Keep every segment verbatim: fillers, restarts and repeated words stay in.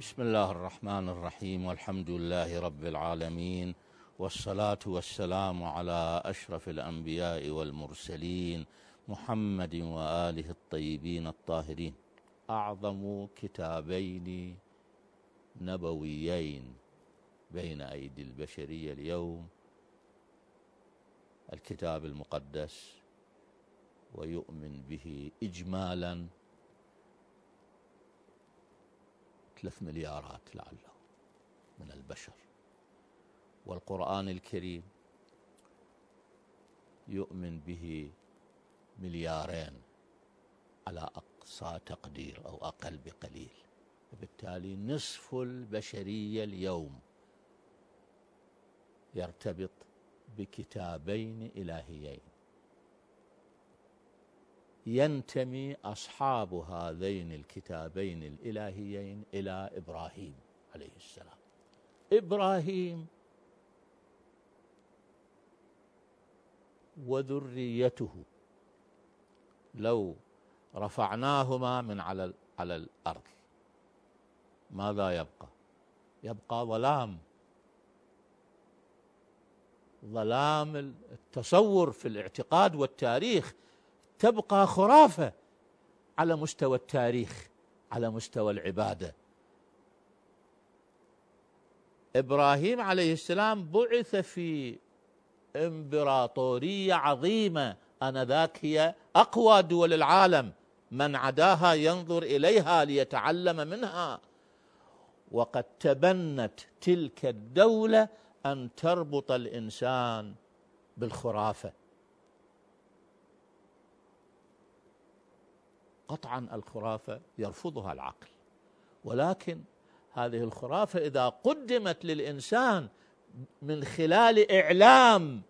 بسم الله الرحمن الرحيم، والحمد لله رب العالمين، والصلاة والسلام على أشرف الأنبياء والمرسلين محمد وآله الطيبين الطاهرين. أعظم كتابين نبويين بين أيدي البشرية اليوم الكتاب المقدس، ويؤمن به إجمالا ثلاث مليارات لعله من البشر، والقرآن الكريم يؤمن به مليارين على أقصى تقدير أو أقل بقليل. وبالتالي نصف البشرية اليوم يرتبط بكتابين إلهيين، ينتمي أصحاب هذين الكتابين الإلهيين إلى إبراهيم عليه السلام. إبراهيم وذريته لو رفعناهما من على على الأرض ماذا يبقى؟ يبقى ظلام، ظلام التصور في الاعتقاد والتاريخ، تبقى خرافة على مستوى التاريخ، على مستوى العبادة. إبراهيم عليه السلام بعث في إمبراطورية عظيمة، آنذاك هي أقوى دول العالم، من عداها ينظر إليها ليتعلم منها. وقد تبنت تلك الدولة أن تربط الإنسان بالخرافة. قطعا الخرافة يرفضها العقل، ولكن هذه الخرافة إذا قدمت للإنسان من خلال إعلام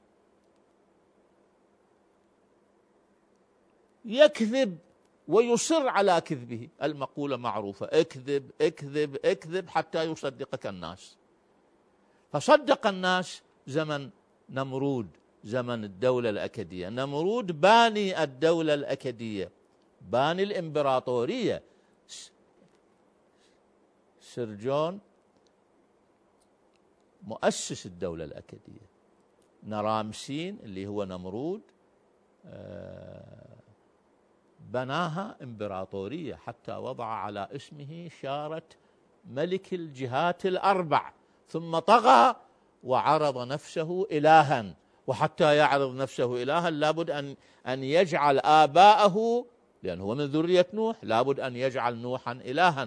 يكذب ويصر على كذبه، المقولة معروفة: اكذب اكذب اكذب حتى يصدقك الناس. فصدق الناس زمن نمرود، زمن الدولة الأكدية. نمرود باني الدولة الأكدية، باني الإمبراطورية. سرجون مؤسس الدولة الأكدية. نرامسين اللي هو نمرود بناها إمبراطورية حتى وضع على اسمه شارة ملك الجهات الأربع، ثم طغى وعرض نفسه إلها. وحتى يعرض نفسه إلها لابد أن أن يجعل آباءه، لأنه هو من ذرية نوح، لابد أن يجعل نوحا إلها،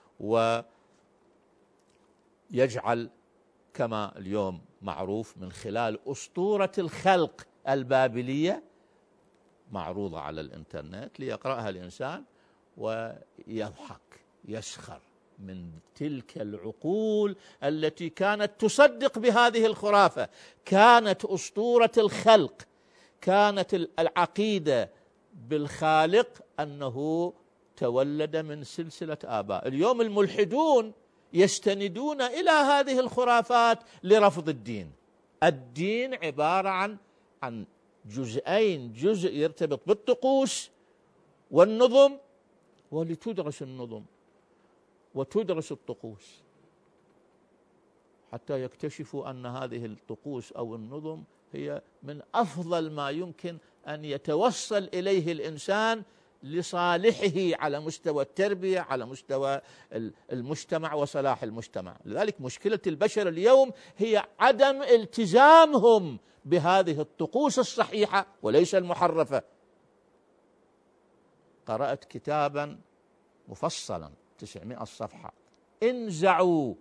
ويجعل كما اليوم معروف من خلال أسطورة الخلق البابلية معروضة على الإنترنت ليقرأها الإنسان ويضحك يسخر من تلك العقول التي كانت تصدق بهذه الخرافة. كانت أسطورة الخلق، كانت العقيدة بالخالق أنه تولد من سلسلة آباء. اليوم الملحدون يستندون إلى هذه الخرافات لرفض الدين. الدين عبارة عن عن جزئين: جزء يرتبط بالطقوس والنظم، ولتدرس النظم وتدرس الطقوس حتى يكتشفوا أن هذه الطقوس أو النظم هي من أفضل ما يمكن أن يتوصل إليه الإنسان لصالحه على مستوى التربية، على مستوى المجتمع وصلاح المجتمع. لذلك مشكلة البشر اليوم هي عدم التزامهم بهذه الطقوس الصحيحة وليس المحرفة. قرأت كتابا مفصلا تسعمائة صفحة، انزعوا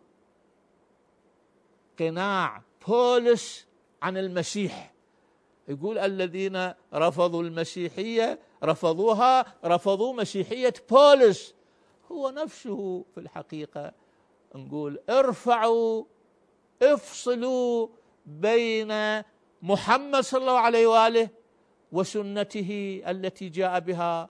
قناع بولس عن المسيح. يقول الذين رفضوا المسيحية رفضوها رفضوا مسيحية بولس. هو نفسه في الحقيقة نقول ارفعوا افصلوا بين محمد صلى الله عليه وآله وسنته التي جاء بها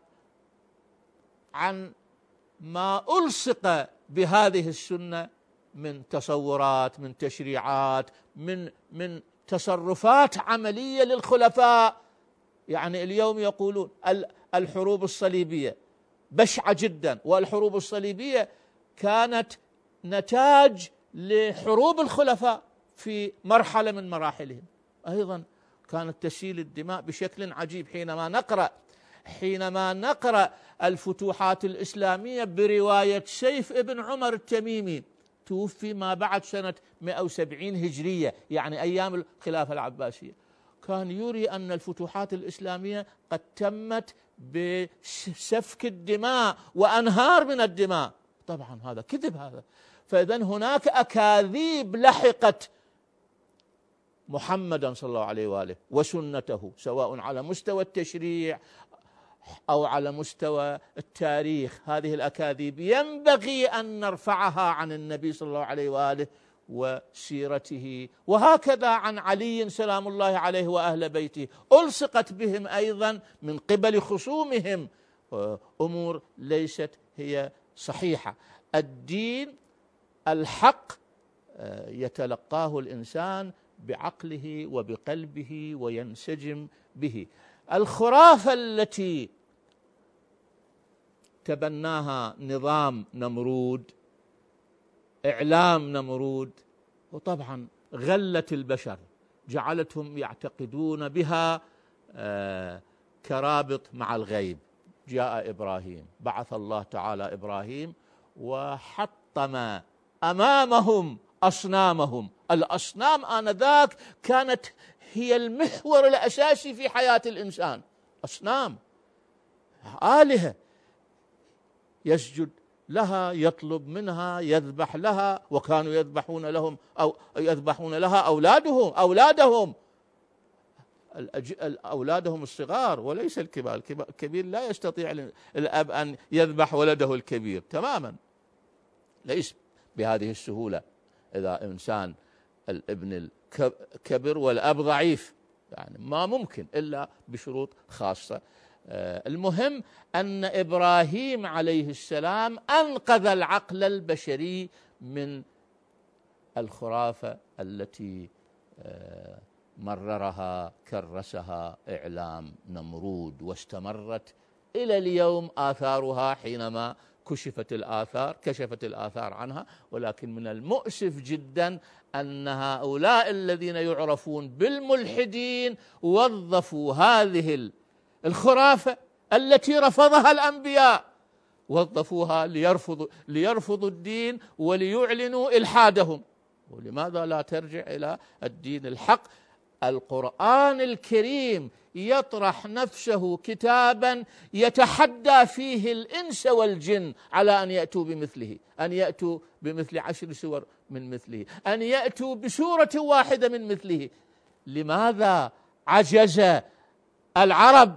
عن ما ألصق بهذه السنة من تصورات، من تشريعات، من من تصرفات عملية للخلفاء. يعني اليوم يقولون الحروب الصليبية بشعة جدا، والحروب الصليبية كانت نتاج لحروب الخلفاء في مرحلة من مراحلهم. أيضا كانت تسيل الدماء بشكل عجيب. حينما نقرأ حينما نقرأ الفتوحات الإسلامية برواية سيف ابن عمر التميمي، توفي ما بعد سنة مئة وسبعين هجرية، يعني أيام الخلافة العباسية، كان يري أن الفتوحات الإسلامية قد تمت بسفك الدماء وأنهار من الدماء. طبعا هذا كذب هذا. فإذن هناك أكاذيب لحقت محمدا صلى الله عليه وآله وسنته، سواء على مستوى التشريع أو على مستوى التاريخ. هذه الأكاذيب ينبغي أن نرفعها عن النبي صلى الله عليه وآله وسيرته، وهكذا عن علي سلام الله عليه وأهل بيته. ألصقت بهم أيضا من قبل خصومهم أمور ليست هي صحيحة. الدين الحق يتلقاه الإنسان بعقله وبقلبه وينسجم به. الخرافة التي تبناها نظام نمرود، إعلام نمرود، وطبعا غلت البشر، جعلتهم يعتقدون بها كرابط مع الغيب. جاء إبراهيم، بعث الله تعالى إبراهيم وحطم أمامهم أصنامهم. الأصنام آنذاك كانت هي المحور الأساسي في حياة الإنسان. أصنام، آلهة، يسجد لها، يطلب منها، يذبح لها، وكانوا يذبحون لهم أو يذبحون لها أولادهم أولادهم أولادهم الصغار وليس الكبار. الكبير لا يستطيع الأب أن يذبح ولده الكبير تماما، ليس بهذه السهولة. إذا إنسان الابن الكبر والأب ضعيف، يعني ما ممكن إلا بشروط خاصة. المهم أن إبراهيم عليه السلام أنقذ العقل البشري من الخرافة التي مررها كرسها إعلام نمرود، واستمرت إلى اليوم آثارها حينما كشفت الآثار كشفت الآثار عنها. ولكن من المؤسف جدا أن هؤلاء الذين يعرفون بالملحدين وظفوا هذه الخرافة التي رفضها الأنبياء، وظفوها ليرفضوا ليرفضوا الدين وليعلنوا إلحادهم. ولماذا لا ترجع إلى الدين الحق؟ القرآن الكريم يطرح نفسه كتابا يتحدى فيه الإنس والجن على أن يأتوا بمثله، أن يأتوا بمثل عشر سور من مثله، أن يأتوا بسورة واحدة من مثله. لماذا عجز العرب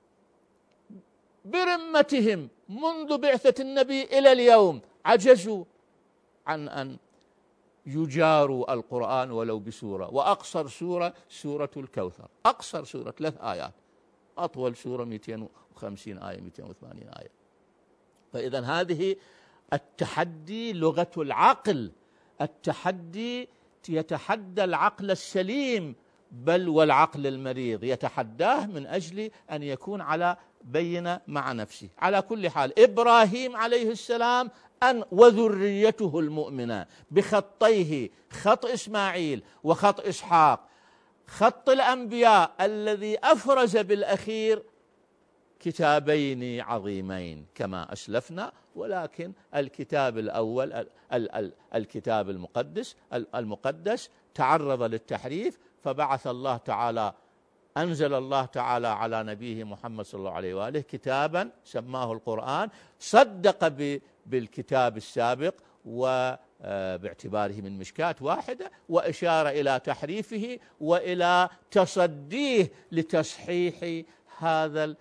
برمتهم منذ بعثة النبي إلى اليوم؟ عجزوا عن أن يجاروا القرآن ولو بسورة، وأقصر سورة سورة الكوثر، أقصر سورة ثلاث آيات، أطول سورة مئتين وخمسين آية مئتين وثمانين آية. فإذا هذه التحدي لغة العقل، التحدي يتحدى العقل السليم بل والعقل المريض، يتحداه من أجل أن يكون على بينة مع نفسه. على كل حال إبراهيم عليه السلام أن وذريته المؤمنة بخطيه، خط إسماعيل وخط إسحاق، خط الأنبياء الذي أفرز بالأخير كتابين عظيمين كما أسلفنا. ولكن الكتاب الأول ال ال الكتاب المقدس المقدس تعرض للتحريف، فبعث الله تعالى أنزل الله تعالى على نبيه محمد صلى الله عليه وآله كتابا سماه القرآن، صدق بالكتاب السابق وباعتباره من مشكاة واحدة، وإشار إلى تحريفه وإلى تصديه لتصحيح هذا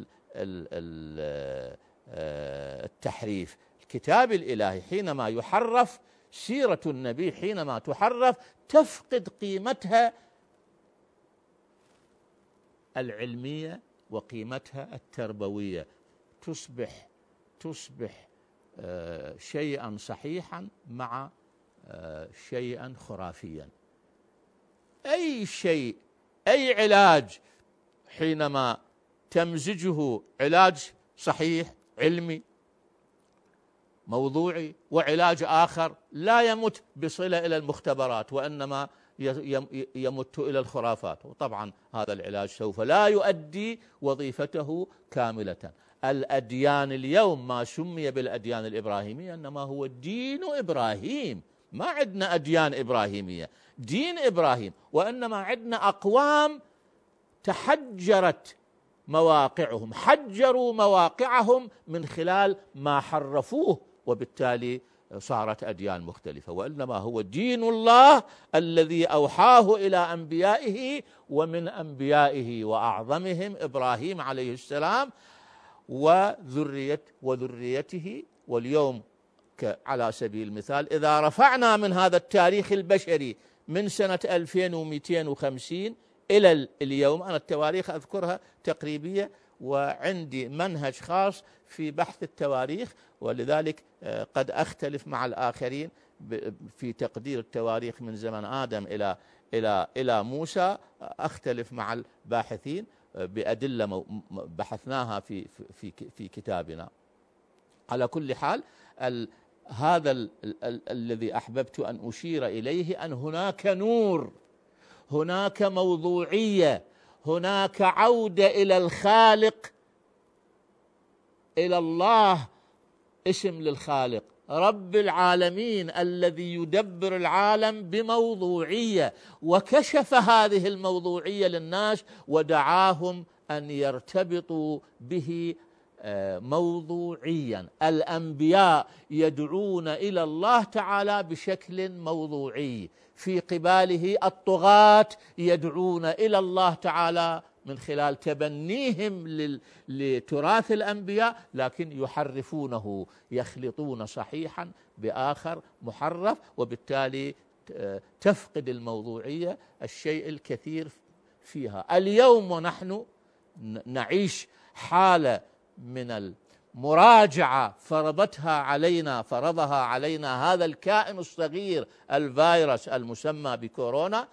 التحريف. الكتاب الإلهي حينما يحرف، سيرة النبي حينما تحرف، تفقد قيمتها العلمية وقيمتها التربوية، تصبح تصبح شيئا صحيحا مع شيئا خرافيا. أي شيء، أي علاج حينما تمزجه علاج صحيح علمي موضوعي، وعلاج آخر لا يمت بصلة إلى المختبرات وإنما يمت إلى الخرافات، وطبعا هذا العلاج سوف لا يؤدي وظيفته كاملة. الأديان اليوم ما سمي بالأديان الإبراهيمية إنما هو دين إبراهيم، ما عندنا أديان إبراهيمية، دين إبراهيم، وإنما عندنا أقوام تحجرت مواقعهم، حجروا مواقعهم من خلال ما حرفوه، وبالتالي صارت أديان مختلفة، وإنما هو دين الله الذي أوحاه إلى أنبيائه، ومن أنبيائه وأعظمهم إبراهيم عليه السلام وذرية وذريته. واليوم على سبيل المثال إذا رفعنا من هذا التاريخ البشري من سنة ألفين ومئتين وخمسين إلى اليوم، أنا التواريخ أذكرها تقريبية وعندي منهج خاص في بحث التواريخ، ولذلك قد أختلف مع الآخرين في تقدير التواريخ من زمن آدم إلى إلى إلى موسى، أختلف مع الباحثين بأدلة بحثناها في في في كتابنا. على كل حال ال هذا ال ال الذي أحببت أن أشير إليه أن هناك نور، هناك موضوعية، هناك عودة إلى الخالق، إلى الله، اسم للخالق رب العالمين الذي يدبر العالم بموضوعية، وكشف هذه الموضوعية للناس ودعاهم أن يرتبطوا به موضوعيا. الأنبياء يدعون إلى الله تعالى بشكل موضوعي، في قباله الطغاة يدعون إلى الله تعالى من خلال تبنيهم لتراث الأنبياء، لكن يحرفونه، يخلطون صحيحا بآخر محرف، وبالتالي تفقد الموضوعية الشيء الكثير فيها. اليوم ونحن نعيش حالة من المراجعة فرضتها علينا فرضها علينا هذا الكائن الصغير الفيروس المسمى بكورونا،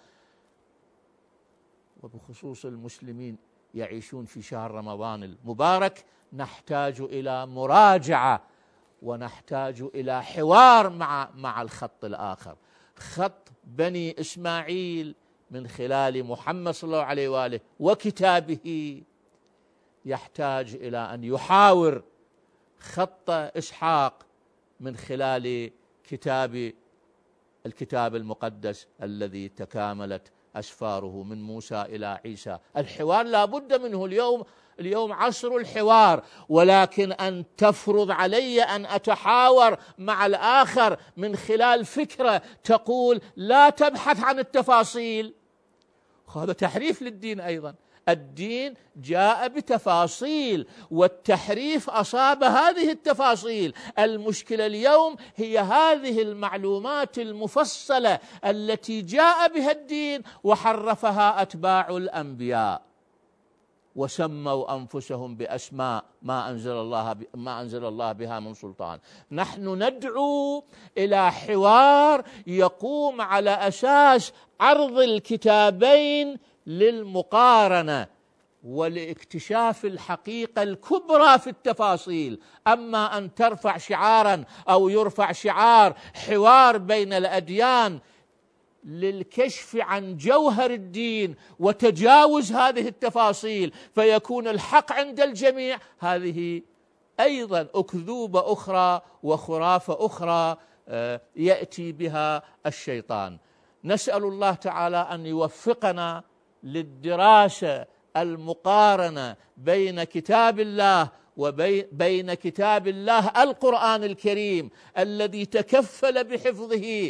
وبخصوص المسلمين يعيشون في شهر رمضان المبارك، نحتاج إلى مراجعة ونحتاج إلى حوار مع مع الخط الآخر، خط بني إسماعيل من خلال محمد صلى الله عليه وآله وكتابه، يحتاج إلى أن يحاور خط إسحاق من خلال كتاب الكتاب المقدس الذي تكاملت أسفاره من موسى إلى عيسى. الحوار لا بد منه اليوم، اليوم عصر الحوار، ولكن أن تفرض علي أن أتحاور مع الآخر من خلال فكرة تقول لا تبحث عن التفاصيل، هذا تحريف للدين أيضا. الدين جاء بتفاصيل والتحريف أصاب هذه التفاصيل. المشكلة اليوم هي هذه المعلومات المفصلة التي جاء بها الدين وحرفها أتباع الأنبياء وسموا أنفسهم بأسماء ما أنزل الله ما أنزل الله بها من سلطان. نحن ندعو إلى حوار يقوم على أساس عرض الكتابين للمقارنة ولاكتشاف الحقيقة الكبرى في التفاصيل. أما أن ترفع شعارا أو يرفع شعار حوار بين الأديان للكشف عن جوهر الدين وتجاوز هذه التفاصيل فيكون الحق عند الجميع، هذه أيضا أكذوبة أخرى وخرافة أخرى يأتي بها الشيطان. نسأل الله تعالى أن يوفقنا للدراسة المقارنة بين كتاب الله وبين كتاب الله القرآن الكريم الذي تكفل بحفظه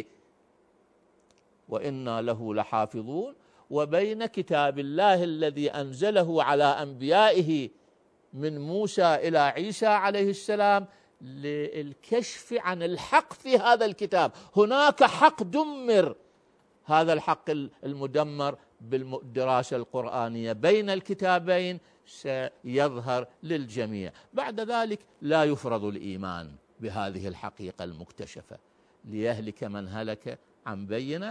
وإنا له لحافظون، وبين كتاب الله الذي أنزله على أنبيائه من موسى إلى عيسى عليه السلام للكشف عن الحق في هذا الكتاب. هناك حق دمر، هذا الحق المدمر بالدراسة القرآنية بين الكتابين سيظهر للجميع. بعد ذلك لا يفرض الإيمان بهذه الحقيقة المكتشفة، ليهلك من هلك عن بينة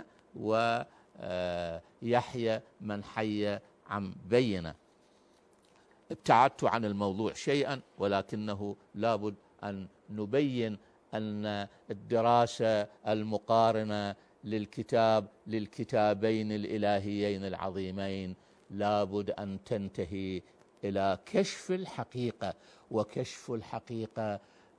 ويحيى من حي عن بينة. ابتعدت عن الموضوع شيئا، ولكنه لابد أن نبين أن الدراسة المقارنة للكتاب للكتابين الإلهيين العظيمين لابد أن تنتهي إلى كشف الحقيقة، وكشف الحقيقة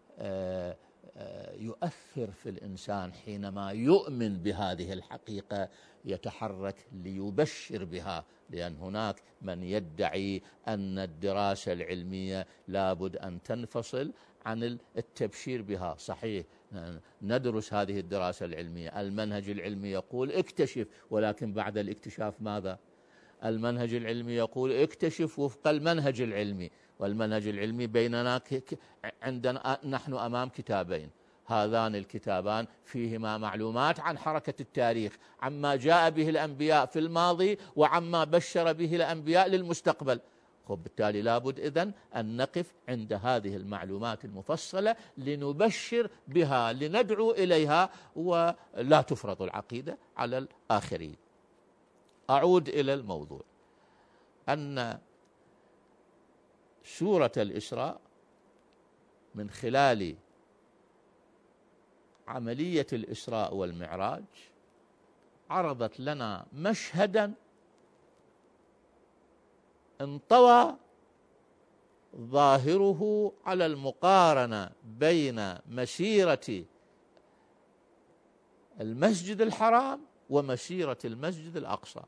يؤثر في الإنسان حينما يؤمن بهذه الحقيقة يتحرك ليبشر بها، لأن هناك من يدعي أن الدراسة العلمية لابد أن تنفصل عن التبشير بها. صحيح ندرس هذه الدراسة العلمية، المنهج العلمي يقول اكتشف، ولكن بعد الاكتشاف ماذا؟ المنهج العلمي يقول اكتشف وفق المنهج العلمي، والمنهج العلمي بيننا عندنا نحن أمام كتابين، هذان الكتابان فيهما معلومات عن حركة التاريخ، عما جاء به الأنبياء في الماضي وعما بشر به الأنبياء للمستقبل. وبالتالي لابد إذن أن نقف عند هذه المعلومات المفصلة لنبشر بها، لندعو إليها، ولا تفرض العقيدة على الآخرين. أعود إلى الموضوع، أن سورة الإسراء من خلال عملية الإسراء والمعراج عرضت لنا مشهدا انطوى ظاهره على المقارنة بين مسيرة المسجد الحرام ومسيرة المسجد الأقصى.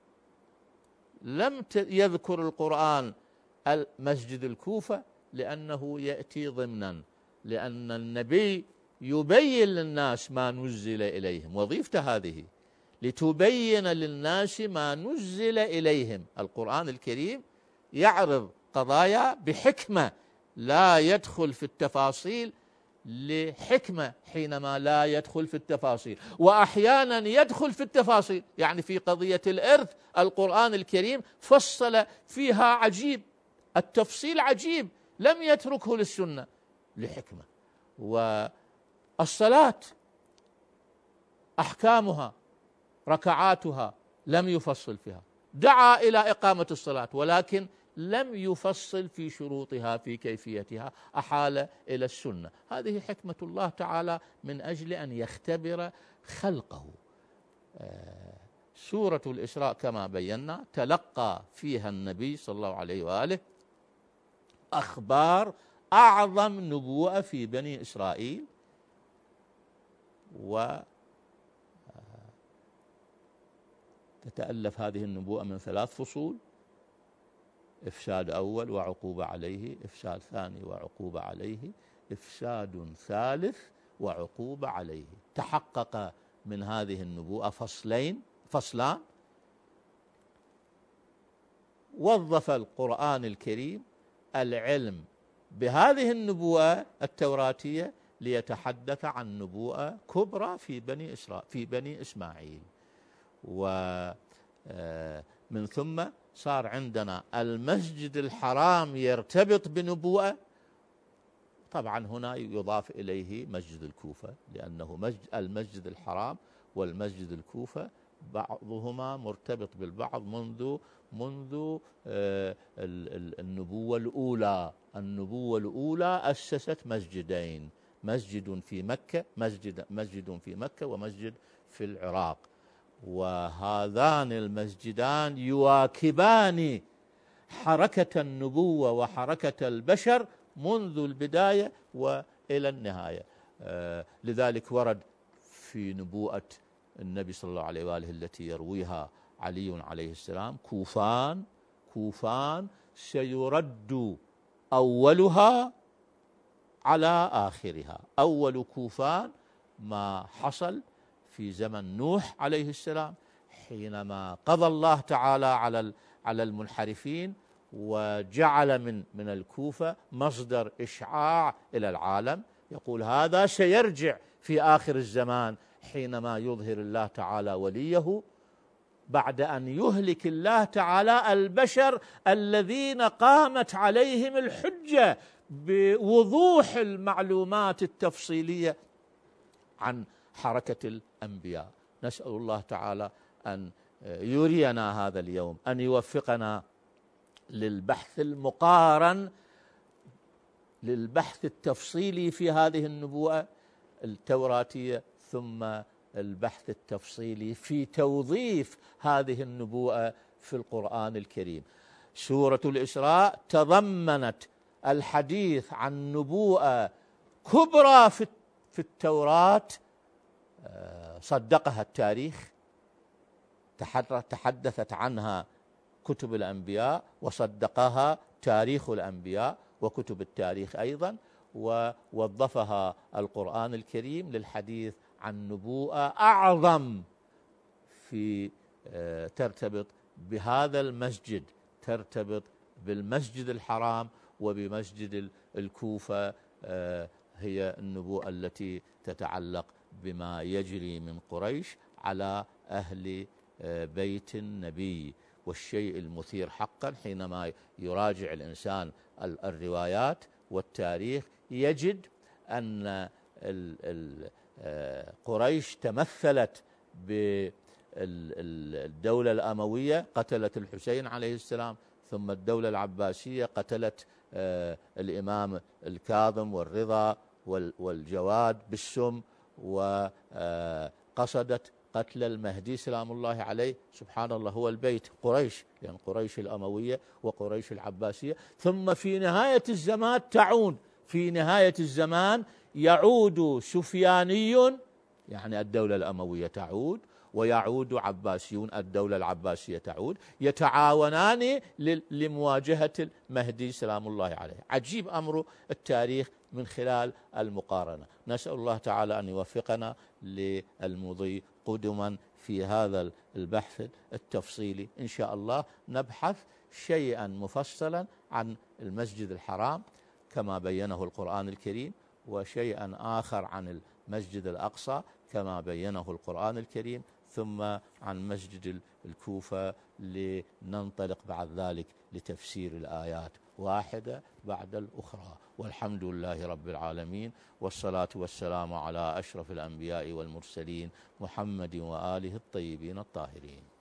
لم يذكر القرآن المسجد الكوفة لأنه يأتي ضمنا، لأن النبي يبين للناس ما نزل إليهم، وظيفته هذه لتبين للناس ما نزل إليهم. القرآن الكريم يعرض قضايا بحكمة، لا يدخل في التفاصيل لحكمة حينما لا يدخل في التفاصيل، وأحيانا يدخل في التفاصيل. يعني في قضية الإرث القرآن الكريم فصل فيها عجيب، التفصيل عجيب، لم يتركه للسنة لحكمة. والصلاة أحكامها ركعاتها لم يفصل فيها، دعا إلى إقامة الصلاة ولكن لم يفصل في شروطها في كيفيتها، أحال إلى السنة. هذه حكمة الله تعالى من أجل أن يختبر خلقه. سورة الإسراء كما بينا تلقى فيها النبي صلى الله عليه وآله أخبار أعظم نبوءة في بني إسرائيل، وتتألف هذه النبوءة من ثلاث فصول: إفساد أول وعقوبة عليه، إفساد ثاني وعقوبة عليه، إفساد ثالث وعقوبة عليه. تحقق من هذه النبوءة فصلين فصلان وظف القرآن الكريم العلم بهذه النبوءة التوراتية ليتحدث عن نبوءة كبرى في بني إسرائيل في بني إسماعيل. ومن ثم صار عندنا المسجد الحرام يرتبط بنبوءة. طبعا هنا يضاف إليه مسجد الكوفة، لأنه مسجد المسجد الحرام والمسجد الكوفة بعضهما مرتبط بالبعض منذ منذ النبوة الأولى. النبوة الأولى أسست مسجدين، مسجد في مكة مسجد مسجد في مكة ومسجد في العراق، وهذان المسجدان يواكبان حركة النبوة وحركة البشر منذ البداية وإلى النهاية. آه لذلك ورد في نبوءة النبي صلى الله عليه وآله التي يرويها علي عليه السلام: كوفان كوفان سيرد أولها على آخرها. أول كوفان ما حصل في زمن نوح عليه السلام، حينما قضى الله تعالى على على المنحرفين وجعل من من الكوفة مصدر إشعاع إلى العالم. يقول هذا سيرجع في آخر الزمان حينما يظهر الله تعالى وليه، بعد أن يهلك الله تعالى البشر الذين قامت عليهم الحجة بوضوح المعلومات التفصيلية عن حركة الأنبياء. نسأل الله تعالى أن يرينا هذا اليوم، أن يوفقنا للبحث المقارن، للبحث التفصيلي في هذه النبوءة، التوراتية، ثم البحث التفصيلي في توظيف هذه النبوءة في القرآن الكريم. سورة الإسراء تضمنت الحديث عن نبوءة كبرى في التوراة صدقها التاريخ، تحدثت عنها كتب الأنبياء وصدقها تاريخ الأنبياء وكتب التاريخ أيضا، ووظفها القرآن الكريم للحديث عن نبوءة أعظم في ترتبط بهذا المسجد، ترتبط بالمسجد الحرام وبمسجد الكوفة، هي النبوءة التي تتعلق بما يجري من قريش على أهل بيت النبي. والشيء المثير حقا حينما يراجع الإنسان الروايات والتاريخ يجد أن قريش تمثلت بالدولة الأموية، قتلت الحسين عليه السلام، ثم الدولة العباسية قتلت الإمام الكاظم والرضا والجواد بالسم، وقصدت قتل المهدي سلام الله عليه. سبحان الله، هو البيت قريش، لأن قريش الأموية وقريش العباسية. ثم في نهاية الزمان تعود، في نهاية الزمان يعود سفياني، يعني الدولة الأموية تعود، ويعود عباسيون، الدولة العباسية تعود، يتعاونان لمواجهة المهدي سلام الله عليه. عجيب أمر التاريخ من خلال المقارنة. نسأل الله تعالى أن يوفقنا للمضي قدما في هذا البحث التفصيلي. إن شاء الله نبحث شيئا مفصلا عن المسجد الحرام كما بينه القرآن الكريم، وشيئا آخر عن المسجد الأقصى كما بينه القرآن الكريم، ثم عن مسجد الكوفة، لننطلق بعد ذلك لتفسير الآيات واحدة بعد الأخرى. والحمد لله رب العالمين، والصلاة والسلام على أشرف الأنبياء والمرسلين محمد وآله الطيبين الطاهرين.